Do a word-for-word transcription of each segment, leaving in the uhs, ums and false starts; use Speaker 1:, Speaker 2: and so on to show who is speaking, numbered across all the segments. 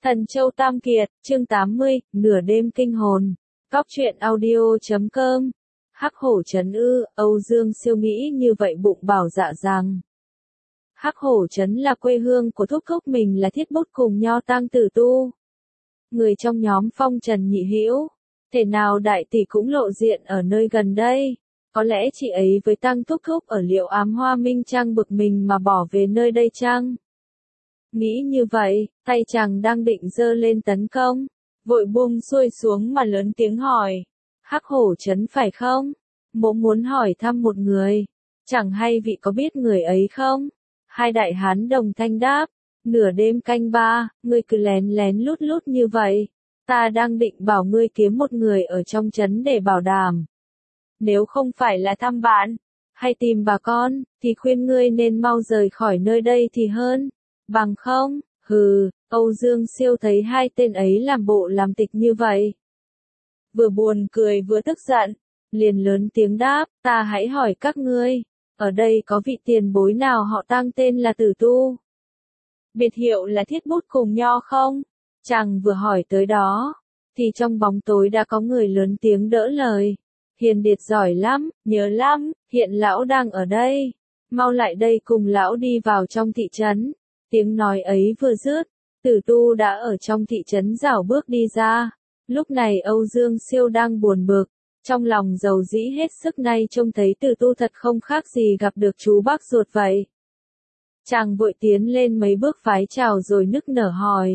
Speaker 1: Thần Châu Tam Kiệt, chương tám mươi, nửa đêm kinh hồn. Góc truyện audio chấm com. Hắc hổ trấn ư, Âu Dương Siêu nghĩ như vậy bụng bảo dạ rằng. Hắc hổ trấn là quê hương của thúc thúc mình là Thiết Bút cùng Nho Tang Tử Tu. Người trong nhóm Phong Trần Nhị Hữu, thể nào đại tỷ cũng lộ diện ở nơi gần đây. Có lẽ chị ấy với Tăng thúc thúc ở Liệu Ám Hoa Minh Trang bực mình mà bỏ về nơi đây chăng? Nghĩ như vậy, tay chàng đang định giơ lên tấn công, vội buông xuôi xuống mà lớn tiếng hỏi. Hắc hổ trấn phải không? Mỗ muốn hỏi thăm một người. Chẳng hay vị có biết người ấy không? Hai đại hán đồng thanh đáp. Nửa đêm canh ba, ngươi cứ lén lén lút lút như vậy. Ta đang định bảo ngươi kiếm một người ở trong trấn để bảo đảm. Nếu không phải là thăm bạn, hay tìm bà con, thì khuyên ngươi nên mau rời khỏi nơi đây thì hơn. Bằng không, hừ, Âu Dương Siêu thấy hai tên ấy làm bộ làm tịch như vậy. Vừa buồn cười vừa tức giận, liền lớn tiếng đáp, ta hãy hỏi các ngươi, ở đây có vị tiền bối nào họ Tang tên là Tử Tu? Biệt hiệu là Thiết Bút cùng Nho không? Chàng vừa hỏi tới đó, thì trong bóng tối đã có người lớn tiếng đỡ lời. Hiền Điệt giỏi lắm, nhớ lắm, hiện lão đang ở đây. Mau lại đây cùng lão đi vào trong thị trấn. Tiếng nói ấy vừa dứt, Tử Tu đã ở trong thị trấn rảo bước đi ra. Lúc này Âu Dương Siêu đang buồn bực, trong lòng dầu dĩ hết sức nay trông thấy Tử Tu thật không khác gì gặp được chú bác ruột vậy. Chàng vội tiến lên mấy bước vái chào rồi nức nở hỏi.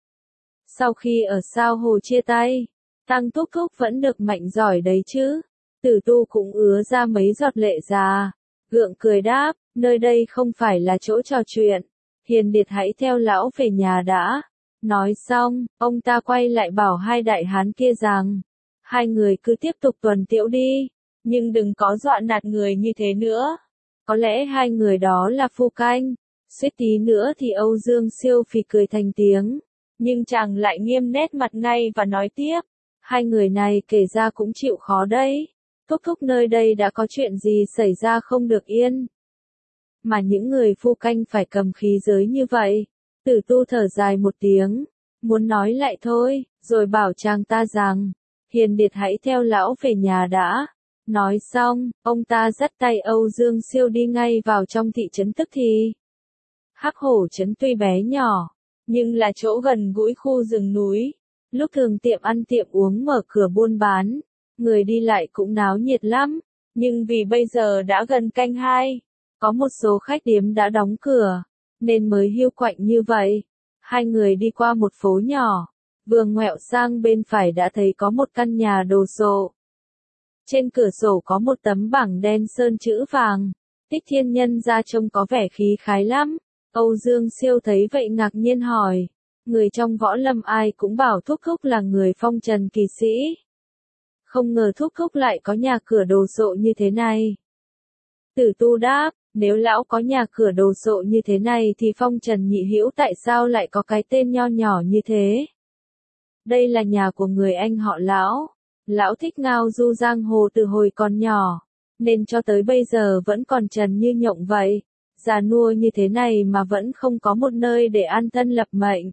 Speaker 1: Sau khi ở sao hồ chia tay, Tăng thúc thúc vẫn được mạnh giỏi đấy chứ? Tử Tu cũng ứa ra mấy giọt lệ già, gượng cười đáp, nơi đây không phải là chỗ trò chuyện. Hiền Điệt hãy theo lão về nhà đã. Nói xong, ông ta quay lại bảo hai đại hán kia rằng, hai người cứ tiếp tục tuần tiễu đi, nhưng đừng có dọa nạt người như thế nữa. Có lẽ hai người đó là phu canh. Suýt tí nữa thì Âu Dương Siêu phì cười thành tiếng, nhưng chàng lại nghiêm nét mặt ngay và nói tiếp, hai người này kể ra cũng chịu khó đấy. Thúc thúc nơi đây đã có chuyện gì xảy ra không được yên. Mà những người phu canh phải cầm khí giới như vậy. Tử Tu thở dài một tiếng, muốn nói lại thôi, rồi bảo chàng ta rằng, Hiền Điệt hãy theo lão về nhà đã. Nói xong, ông ta dắt tay Âu Dương Siêu đi ngay vào trong thị trấn tức thì. Hắc hổ trấn tuy bé nhỏ, nhưng là chỗ gần gũi khu rừng núi. Lúc thường tiệm ăn tiệm uống mở cửa buôn bán, người đi lại cũng náo nhiệt lắm. Nhưng vì bây giờ đã gần canh hai, có một số khách điếm đã đóng cửa, nên mới hiu quạnh như vậy. Hai người đi qua một phố nhỏ, vừa ngoẹo sang bên phải đã thấy có một căn nhà đồ sộ. Trên cửa sổ có một tấm bảng đen sơn chữ vàng, Tích Thiên Nhân ra trông có vẻ khí khái lắm. Âu Dương Siêu thấy vậy ngạc nhiên hỏi, người trong võ lâm ai cũng bảo thúc thúc là người Phong Trần kỳ sĩ. Không ngờ thúc thúc lại có nhà cửa đồ sộ như thế này. Tử Tu đáp, nếu lão có nhà cửa đồ sộ như thế này thì Phong Trần Nhị Hữu tại sao lại có cái tên nho nhỏ như thế? Đây là nhà của người anh họ lão. Lão thích ngao du giang hồ từ hồi còn nhỏ, nên cho tới bây giờ vẫn còn trần như nhộng vậy. Già nua như thế này mà vẫn không có một nơi để an thân lập mệnh.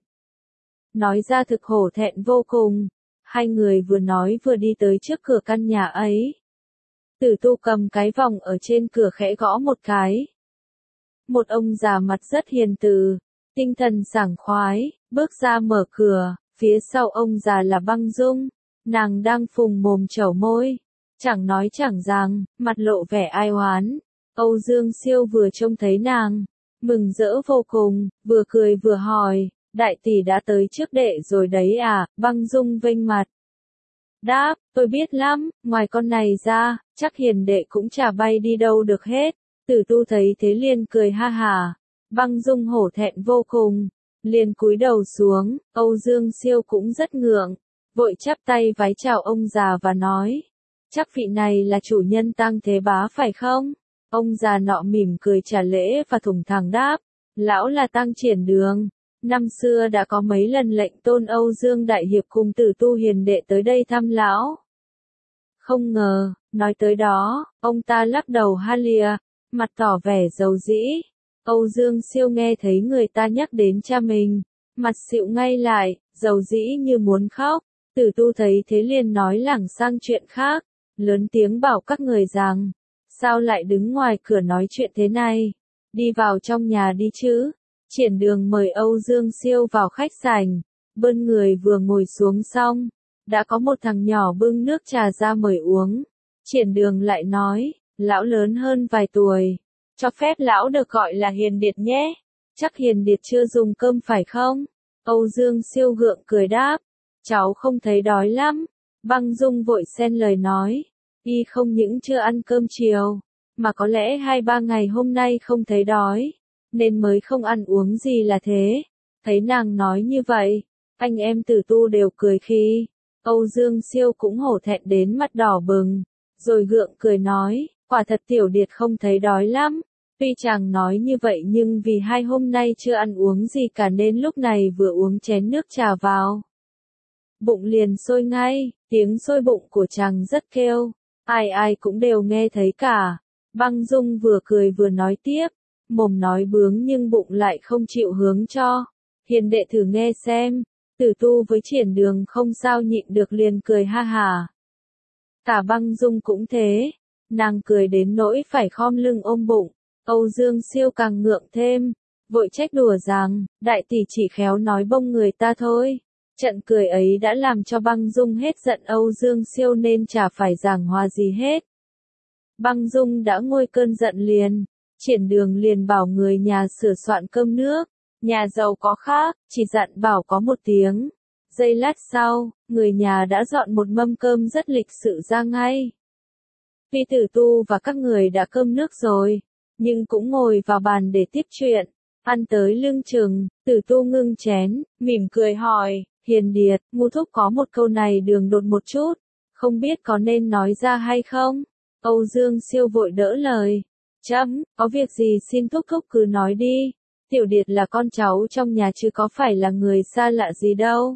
Speaker 1: Nói ra thực hổ thẹn vô cùng. Hai người vừa nói vừa đi tới trước cửa căn nhà ấy. Tử Tu cầm cái vòng ở trên cửa khẽ gõ một cái. Một ông già mặt rất hiền từ, tinh thần sảng khoái, bước ra mở cửa. Phía sau ông già là Băng Dung, nàng đang phùng mồm chẩu môi, chẳng nói chẳng rằng, mặt lộ vẻ ai oán. Âu Dương Siêu vừa trông thấy nàng, mừng rỡ vô cùng, vừa cười vừa hỏi, đại tỷ đã tới trước đệ rồi đấy à? Băng Dung vênh mặt đáp, tôi biết lắm, ngoài con này ra, chắc Hiền đệ cũng chả bay đi đâu được hết. Tử Tu thấy thế liền cười ha hả. Băng Dung hổ thẹn vô cùng, liền cúi đầu xuống. Âu Dương Siêu cũng rất ngượng, vội chắp tay vái chào ông già và nói, chắc vị này là chủ nhân Tăng Thế Bá phải không? Ông già nọ mỉm cười trả lễ và thủng thẳng đáp, lão là Tăng Triển Đường. Năm xưa đã có mấy lần lệnh tôn Âu Dương Đại Hiệp cùng Tử Tu Hiền đệ tới đây thăm lão. Không ngờ, nói tới đó, ông ta lắc đầu ha lìa, mặt tỏ vẻ dầu dĩ. Âu Dương Siêu nghe thấy người ta nhắc đến cha mình, mặt xịu ngay lại, dầu dĩ như muốn khóc. Tử Tu thấy thế liền nói lảng sang chuyện khác, lớn tiếng bảo các người rằng, sao lại đứng ngoài cửa nói chuyện thế này, đi vào trong nhà đi chứ. Triển Đường mời Âu Dương Siêu vào khách sảnh, bên người vừa ngồi xuống xong, đã có một thằng nhỏ bưng nước trà ra mời uống. Triển Đường lại nói, lão lớn hơn vài tuổi, cho phép lão được gọi là Hiền Điệt nhé, chắc Hiền Điệt chưa dùng cơm phải không? Âu Dương Siêu gượng cười đáp, cháu không thấy đói lắm. Băng Dung vội xen lời nói, y không những chưa ăn cơm chiều, mà có lẽ hai ba ngày hôm nay không thấy đói, nên mới không ăn uống gì là thế. Thấy nàng nói như vậy, anh em Tử Tu đều cười khi. Âu Dương Siêu cũng hổ thẹn đến mặt đỏ bừng, rồi gượng cười nói, quả thật Tiểu Điệt không thấy đói lắm. Tuy chàng nói như vậy nhưng vì hai hôm nay chưa ăn uống gì cả nên lúc này vừa uống chén nước trà vào, bụng liền sôi ngay. Tiếng sôi bụng của chàng rất kêu, ai ai cũng đều nghe thấy cả. Băng Dung vừa cười vừa nói tiếp, mồm nói bướng nhưng bụng lại không chịu hướng cho. Hiền đệ thử nghe xem. Tử Tu với Triển Đường không sao nhịn được liền cười ha hà. Cả Băng Dung cũng thế, nàng cười đến nỗi phải khom lưng ôm bụng. Âu Dương Siêu càng ngượng thêm, vội trách đùa rằng, đại tỷ chỉ khéo nói bông người ta thôi. Trận cười ấy đã làm cho Băng Dung hết giận Âu Dương Siêu nên chả phải giảng hòa gì hết. Băng Dung đã nguôi cơn giận liền, Triển Đường liền bảo người nhà sửa soạn cơm nước, nhà giàu có khác, chỉ dặn bảo có một tiếng. Giây lát sau, người nhà đã dọn một mâm cơm rất lịch sự ra ngay. Tuy Tử Tu và các người đã cơm nước rồi, nhưng cũng ngồi vào bàn để tiếp chuyện. Ăn tới lưng chừng, Tử Tu ngưng chén, mỉm cười hỏi, Hiền Điệt, ngu thúc có một câu này đường đột một chút, không biết có nên nói ra hay không? Âu Dương Siêu vội đỡ lời, chấm, có việc gì xin thúc thúc cứ nói đi, Tiểu Điệt là con cháu trong nhà chứ có phải là người xa lạ gì đâu.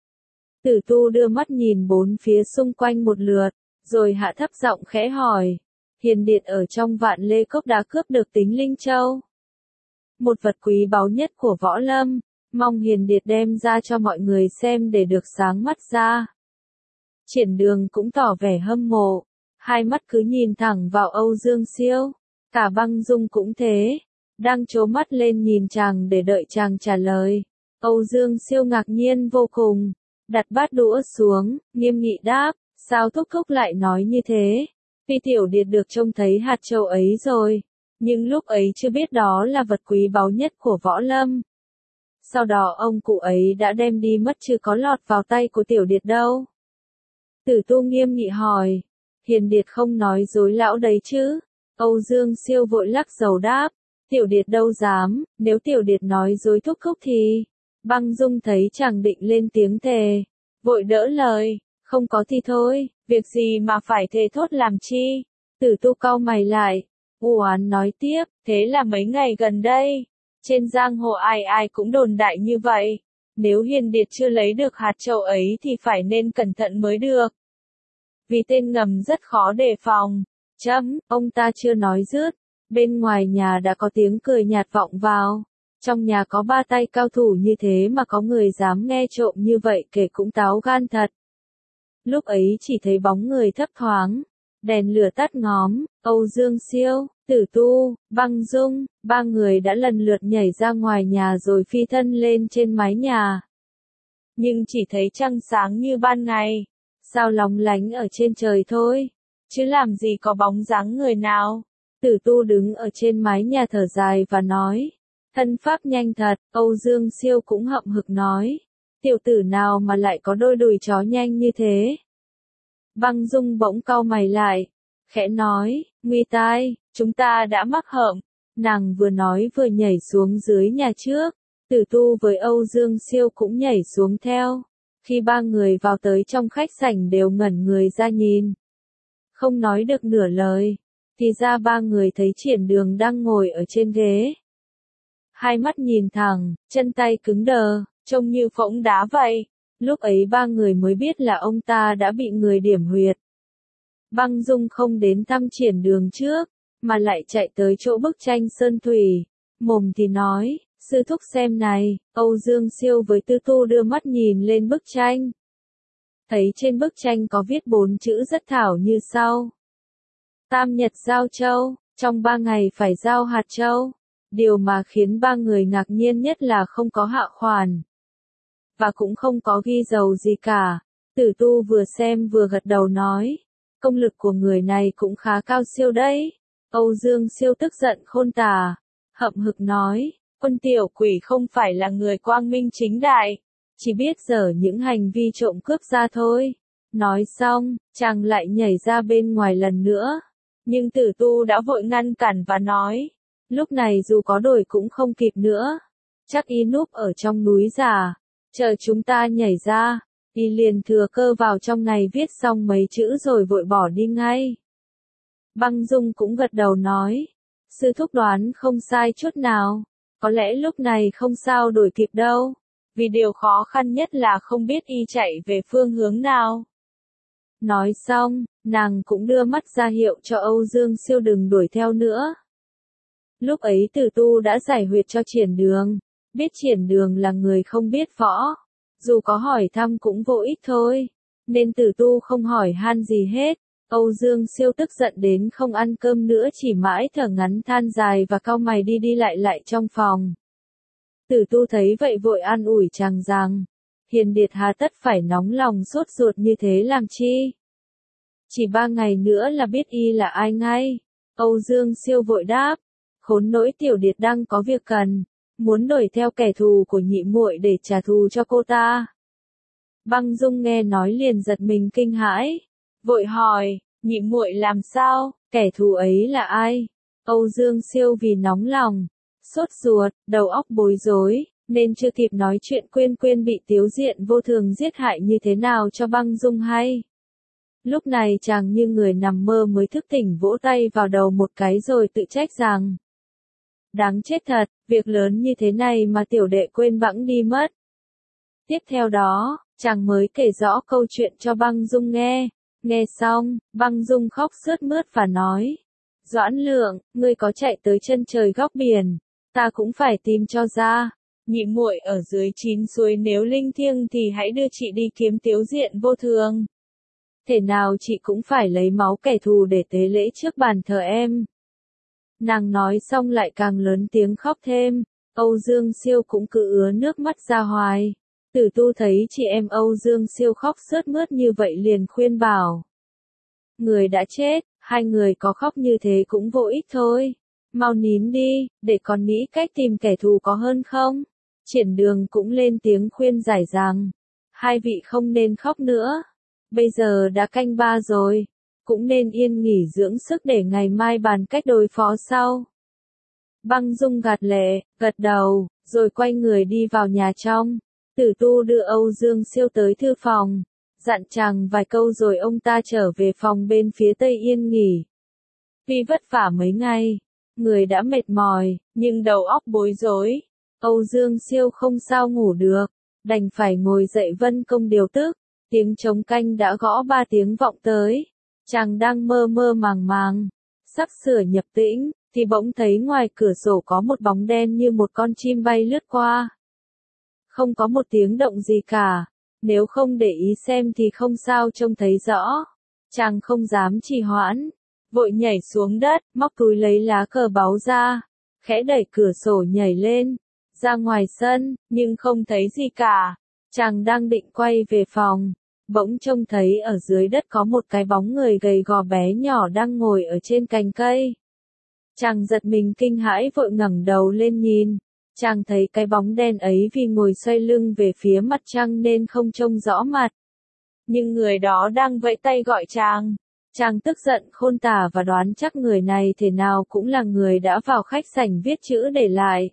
Speaker 1: Tử Tu đưa mắt nhìn bốn phía xung quanh một lượt, rồi hạ thấp giọng khẽ hỏi, Hiền Điệt ở trong Vạn Lê Cốc đã cướp được Tính Linh Châu, một vật quý báu nhất của võ lâm, mong Hiền Điệt đem ra cho mọi người xem để được sáng mắt ra. Triển Đường cũng tỏ vẻ hâm mộ, hai mắt cứ nhìn thẳng vào Âu Dương Siêu. Cả Băng Dung cũng thế, đang trố mắt lên nhìn chàng để đợi chàng trả lời. Âu Dương Siêu ngạc nhiên vô cùng, đặt bát đũa xuống, nghiêm nghị đáp, sao thúc thúc lại nói như thế? Tuy Tiểu Điệt được trông thấy hạt châu ấy rồi, nhưng lúc ấy chưa biết đó là vật quý báu nhất của võ lâm. Sau đó ông cụ ấy đã đem đi mất chứ có lọt vào tay của Tiểu Điệt đâu. Tử Tu nghiêm nghị hỏi, Hiền Điệt không nói dối lão đấy chứ? Âu Dương Siêu vội lắc đầu đáp, Tiểu Điệt đâu dám, nếu Tiểu Điệt nói dối thúc thúc thì. Băng Dung thấy chàng định lên tiếng thề, vội đỡ lời, không có thì thôi, việc gì mà phải thề thốt làm chi? Tử Tu cau mày lại, u oán nói tiếp, thế là mấy ngày gần đây, trên giang hồ ai ai cũng đồn đại như vậy, nếu Hiền Điệt chưa lấy được hạt châu ấy thì phải nên cẩn thận mới được. Vì tên ngầm rất khó đề phòng. Chấm, ông ta chưa nói dứt, bên ngoài nhà đã có tiếng cười nhạt vọng vào. Trong nhà có ba tay cao thủ như thế mà có người dám nghe trộm như vậy kể cũng táo gan thật. Lúc ấy chỉ thấy bóng người thấp thoáng, đèn lửa tắt ngóm, Âu Dương Siêu, Tử Tu, Băng Dung, ba người đã lần lượt nhảy ra ngoài nhà rồi phi thân lên trên mái nhà. Nhưng chỉ thấy trăng sáng như ban ngày, sao lóng lánh ở trên trời thôi, chứ làm gì có bóng dáng người nào. Tử Tu đứng ở trên mái nhà thở dài và nói, thân pháp nhanh thật. Âu Dương Siêu cũng hậm hực nói, tiểu tử nào mà lại có đôi đùi chó nhanh như thế. Băng Dung bỗng cau mày lại, khẽ nói, nguy tai, chúng ta đã mắc hởm. Nàng vừa nói vừa nhảy xuống dưới nhà trước, Tử Tu với Âu Dương Siêu cũng nhảy xuống theo. Khi ba người vào tới trong khách sảnh đều ngẩn người ra nhìn, không nói được nửa lời, thì ra ba người thấy Triển Đường đang ngồi ở trên ghế. Hai mắt nhìn thẳng, chân tay cứng đờ, trông như phỗng đá vậy. Lúc ấy ba người mới biết là ông ta đã bị người điểm huyệt. Băng Dung không đến thăm Triển Đường trước, mà lại chạy tới chỗ bức tranh sơn thủy, mồm thì nói, Sư thúc xem này, Âu Dương Siêu với Tư Tu đưa mắt nhìn lên bức tranh. Thấy trên bức tranh có viết bốn chữ rất thảo như sau. Tam nhật giao châu, trong ba ngày phải giao hạt châu. Điều mà khiến ba người ngạc nhiên nhất là không có hạ khoản. Và cũng không có ghi dầu gì cả. Tử Tu vừa xem vừa gật đầu nói. Công lực của người này cũng khá cao siêu đấy. Âu Dương Siêu tức giận khôn tả. Hậm hực nói. Quân tiểu quỷ không phải là người quang minh chính đại. Chỉ biết dở những hành vi trộm cướp ra thôi. Nói xong, chàng lại nhảy ra bên ngoài lần nữa. Nhưng Tử Tu đã vội ngăn cản và nói. Lúc này dù có đổi cũng không kịp nữa. Chắc y núp ở trong núi già. Chờ chúng ta nhảy ra. Y liền thừa cơ vào trong này viết xong mấy chữ rồi vội bỏ đi ngay. Băng Dung cũng gật đầu nói. Sư thúc đoán không sai chút nào. Có lẽ lúc này không sao đổi kịp đâu. Vì điều khó khăn nhất là không biết y chạy về phương hướng nào. Nói xong, nàng cũng đưa mắt ra hiệu cho Âu Dương Siêu đừng đuổi theo nữa. Lúc ấy Tử Tu đã giải huyệt cho Triển Đường. Biết Triển Đường là người không biết võ. Dù có hỏi thăm cũng vô ích thôi. Nên Tử Tu không hỏi han gì hết. Âu Dương Siêu tức giận đến không ăn cơm nữa chỉ mãi thở ngắn than dài và cau mày đi đi lại lại trong phòng. Tử Tu thấy vậy vội an ủi chàng rằng. Hiền Điệt hà tất phải nóng lòng sốt ruột như thế làm chi. Chỉ ba ngày nữa là biết y là ai ngay. Âu Dương Siêu vội đáp. Khốn nỗi Tiểu Điệt đang có việc cần. Muốn đuổi theo kẻ thù của nhị muội để trả thù cho cô ta. Băng Dung nghe nói liền giật mình kinh hãi. Vội hỏi, nhị muội làm sao, kẻ thù ấy là ai? Âu Dương Siêu vì nóng lòng, sốt ruột, đầu óc bối rối, nên chưa kịp nói chuyện Quyên Quyên bị Tiếu Diện vô thường giết hại như thế nào cho Băng Dung hay. Lúc này chàng như người nằm mơ mới thức tỉnh vỗ tay vào đầu một cái rồi tự trách rằng. Đáng chết thật, việc lớn như thế này mà tiểu đệ quên bẵng đi mất. Tiếp theo đó, chàng mới kể rõ câu chuyện cho Băng Dung nghe. Nghe xong, Băng Dung khóc sướt mướt và nói. Doãn Lượng, ngươi có chạy tới chân trời góc biển, ta cũng phải tìm cho ra. Nhị muội ở dưới chín suối nếu linh thiêng thì hãy đưa chị đi kiếm Tiếu Diện vô thường. Thể nào chị cũng phải lấy máu kẻ thù để tế lễ trước bàn thờ em. Nàng nói xong lại càng lớn tiếng khóc thêm. Âu Dương Siêu cũng cứ ứa nước mắt ra hoài. Tử Tu thấy chị em Âu Dương Siêu khóc sướt mướt như vậy liền khuyên bảo. Người đã chết, hai người có khóc như thế cũng vô ích thôi. Mau nín đi, để còn nghĩ cách tìm kẻ thù có hơn không? Triển Đường cũng lên tiếng khuyên giải rằng. Hai vị không nên khóc nữa. Bây giờ đã canh ba rồi. Cũng nên yên nghỉ dưỡng sức để ngày mai bàn cách đối phó sau. Băng Dung gạt lệ, gật đầu, rồi quay người đi vào nhà trong. Tử Tu đưa Âu Dương Siêu tới thư phòng, dặn chàng vài câu rồi ông ta trở về phòng bên phía tây yên nghỉ. Vì vất vả mấy ngày, người đã mệt mỏi, nhưng đầu óc bối rối. Âu Dương Siêu không sao ngủ được, đành phải ngồi dậy vân công điều tức. Tiếng trống canh đã gõ ba tiếng vọng tới. Chàng đang mơ mơ màng màng, sắp sửa nhập tĩnh, thì bỗng thấy ngoài cửa sổ có một bóng đen như một con chim bay lướt qua. Không có một tiếng động gì cả, nếu không để ý xem thì không sao trông thấy rõ. Chàng không dám trì hoãn, vội nhảy xuống đất, móc túi lấy lá cờ báu ra, khẽ đẩy cửa sổ nhảy lên, ra ngoài sân, nhưng không thấy gì cả. Chàng đang định quay về phòng, bỗng trông thấy ở dưới đất có một cái bóng người gầy gò bé nhỏ đang ngồi ở trên cành cây. Chàng giật mình kinh hãi vội ngẩng đầu lên nhìn. Chàng thấy cái bóng đen ấy vì ngồi xoay lưng về phía mặt trăng nên không trông rõ mặt. Nhưng người đó đang vẫy tay gọi chàng. Chàng tức giận khôn tả và đoán chắc người này thế nào cũng là người đã vào khách sảnh viết chữ để lại.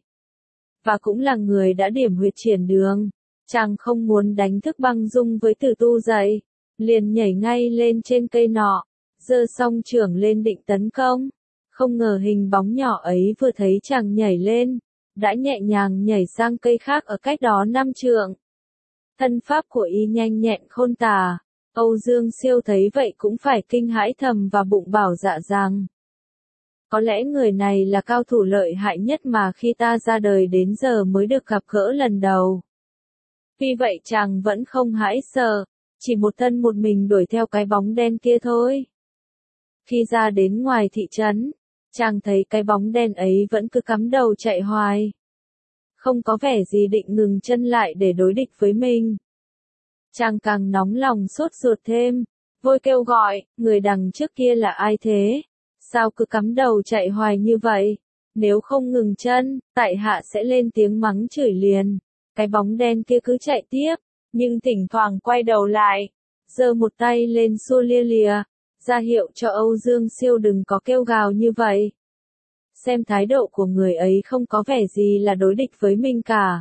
Speaker 1: Và cũng là người đã điểm huyệt Triển Đường. Chàng không muốn đánh thức Băng Dung với Tử Tu dậy, liền nhảy ngay lên trên cây nọ, giơ song chưởng lên định tấn công. Không ngờ hình bóng nhỏ ấy vừa thấy chàng nhảy lên, đã nhẹ nhàng nhảy sang cây khác ở cách đó năm trượng. Thân pháp của y nhanh nhẹn khôn tả. Âu Dương Siêu thấy vậy cũng phải kinh hãi thầm và bụng bảo dạ rằng. Có lẽ người này là cao thủ lợi hại nhất mà khi ta ra đời đến giờ mới được gặp gỡ lần đầu. Vì vậy chàng vẫn không hãi sợ, chỉ một thân một mình đuổi theo cái bóng đen kia thôi. Khi ra đến ngoài thị trấn, chàng thấy cái bóng đen ấy vẫn cứ cắm đầu chạy hoài. Không có vẻ gì định ngừng chân lại để đối địch với mình. Chàng càng nóng lòng sốt ruột thêm, vội kêu gọi, người đằng trước kia là ai thế? Sao cứ cắm đầu chạy hoài như vậy? Nếu không ngừng chân, tại hạ sẽ lên tiếng mắng chửi liền. Cái bóng đen kia cứ chạy tiếp, nhưng thỉnh thoảng quay đầu lại, giơ một tay lên xua lia lìa, ra hiệu cho Âu Dương Siêu đừng có kêu gào như vậy. Xem thái độ của người ấy không có vẻ gì là đối địch với mình cả.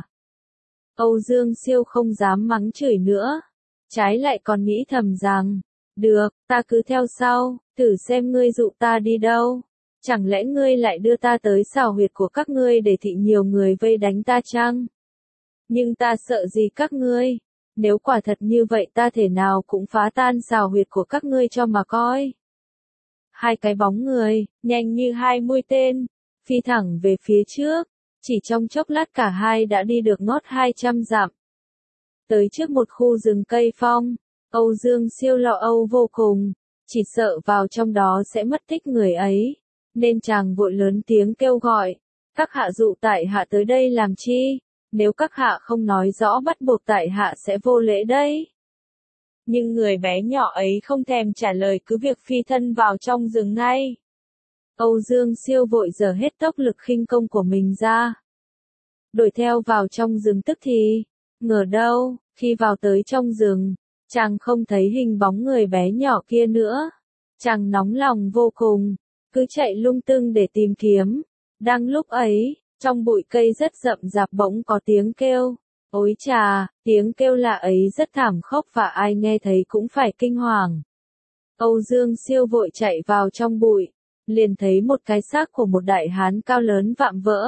Speaker 1: Âu Dương Siêu không dám mắng chửi nữa, trái lại còn nghĩ thầm rằng, được, ta cứ theo sau, thử xem ngươi dụ ta đi đâu. Chẳng lẽ ngươi lại đưa ta tới xào huyệt của các ngươi để thị nhiều người vây đánh ta chăng? Nhưng ta sợ gì các ngươi? Nếu quả thật như vậy ta thể nào cũng phá tan xào huyệt của các ngươi cho mà coi. Hai cái bóng người, nhanh như hai mũi tên, phi thẳng về phía trước, chỉ trong chốc lát cả hai đã đi được ngót hai trăm dặm. Tới trước một khu rừng cây phong, Âu Dương Siêu lo âu vô cùng, chỉ sợ vào trong đó sẽ mất tích người ấy, nên chàng vội lớn tiếng kêu gọi, các hạ dụ tại hạ tới đây làm chi? Nếu các hạ không nói rõ bắt buộc tại hạ sẽ vô lễ đấy. Nhưng người bé nhỏ ấy không thèm trả lời cứ việc phi thân vào trong rừng ngay. Âu Dương Siêu vội giở hết tốc lực khinh công của mình ra. Đuổi theo vào trong rừng tức thì, ngờ đâu, khi vào tới trong rừng, chàng không thấy hình bóng người bé nhỏ kia nữa. Chàng nóng lòng vô cùng, cứ chạy lung tung để tìm kiếm. Đang lúc ấy, trong bụi cây rất rậm rạp bỗng có tiếng kêu. Ôi chà, tiếng kêu lạ ấy rất thảm khốc và ai nghe thấy cũng phải kinh hoàng. Âu Dương Siêu vội chạy vào trong bụi, liền thấy một cái xác của một đại hán cao lớn vạm vỡ.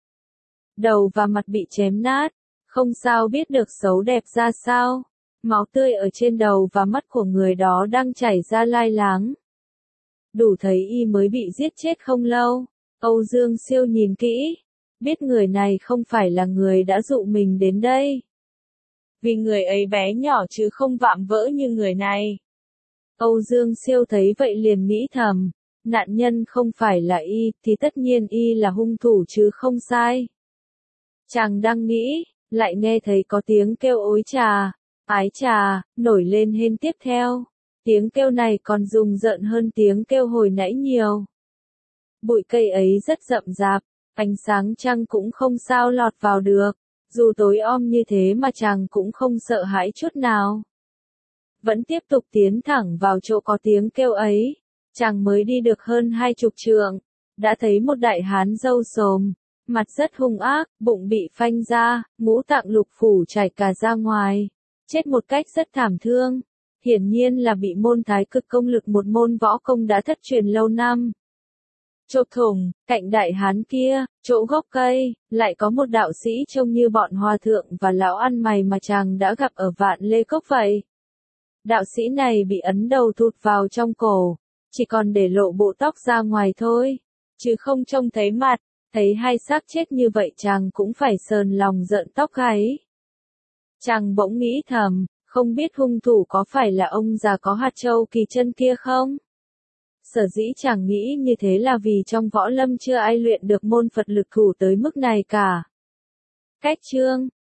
Speaker 1: Đầu và mặt bị chém nát, không sao biết được xấu đẹp ra sao. Máu tươi ở trên đầu và mắt của người đó đang chảy ra lai láng. Đủ thấy y mới bị giết chết không lâu. Âu Dương Siêu nhìn kỹ, biết người này không phải là người đã dụ mình đến đây. Vì người ấy bé nhỏ chứ không vạm vỡ như người này. Âu Dương Siêu thấy vậy liền nghĩ thầm, nạn nhân không phải là y, thì tất nhiên y là hung thủ chứ không sai. Chàng đang nghĩ, lại nghe thấy có tiếng kêu ối chà, ái chà, nổi lên hên tiếp theo. Tiếng kêu này còn rùng rợn hơn tiếng kêu hồi nãy nhiều. Bụi cây ấy rất rậm rạp, ánh sáng trăng cũng không sao lọt vào được, dù tối om như thế mà chàng cũng không sợ hãi chút nào. Vẫn tiếp tục tiến thẳng vào chỗ có tiếng kêu ấy, chàng mới đi được hơn hai chục trượng, đã thấy một đại hán râu xồm, mặt rất hung ác, bụng bị phanh ra, ngũ tạng lục phủ chảy cả ra ngoài, chết một cách rất thảm thương. Hiển nhiên là bị môn thái cực công lực, một môn võ công đã thất truyền lâu năm. Chỗ thùng, cạnh đại hán kia, chỗ gốc cây, lại có một đạo sĩ trông như bọn hòa thượng và lão ăn mày mà chàng đã gặp ở Vạn Lê Cốc vậy. Đạo sĩ này bị ấn đầu thụt vào trong cổ, chỉ còn để lộ bộ tóc ra ngoài thôi, chứ không trông thấy mặt. Thấy hai xác chết như vậy chàng cũng phải sờn lòng rợn tóc gáy. Chàng bỗng nghĩ thầm, không biết hung thủ có phải là ông già có hạt châu kỳ chân kia không? Sở dĩ chàng nghĩ như thế là vì trong võ lâm chưa ai luyện được môn Phật lực thủ tới mức này cả. Cách chương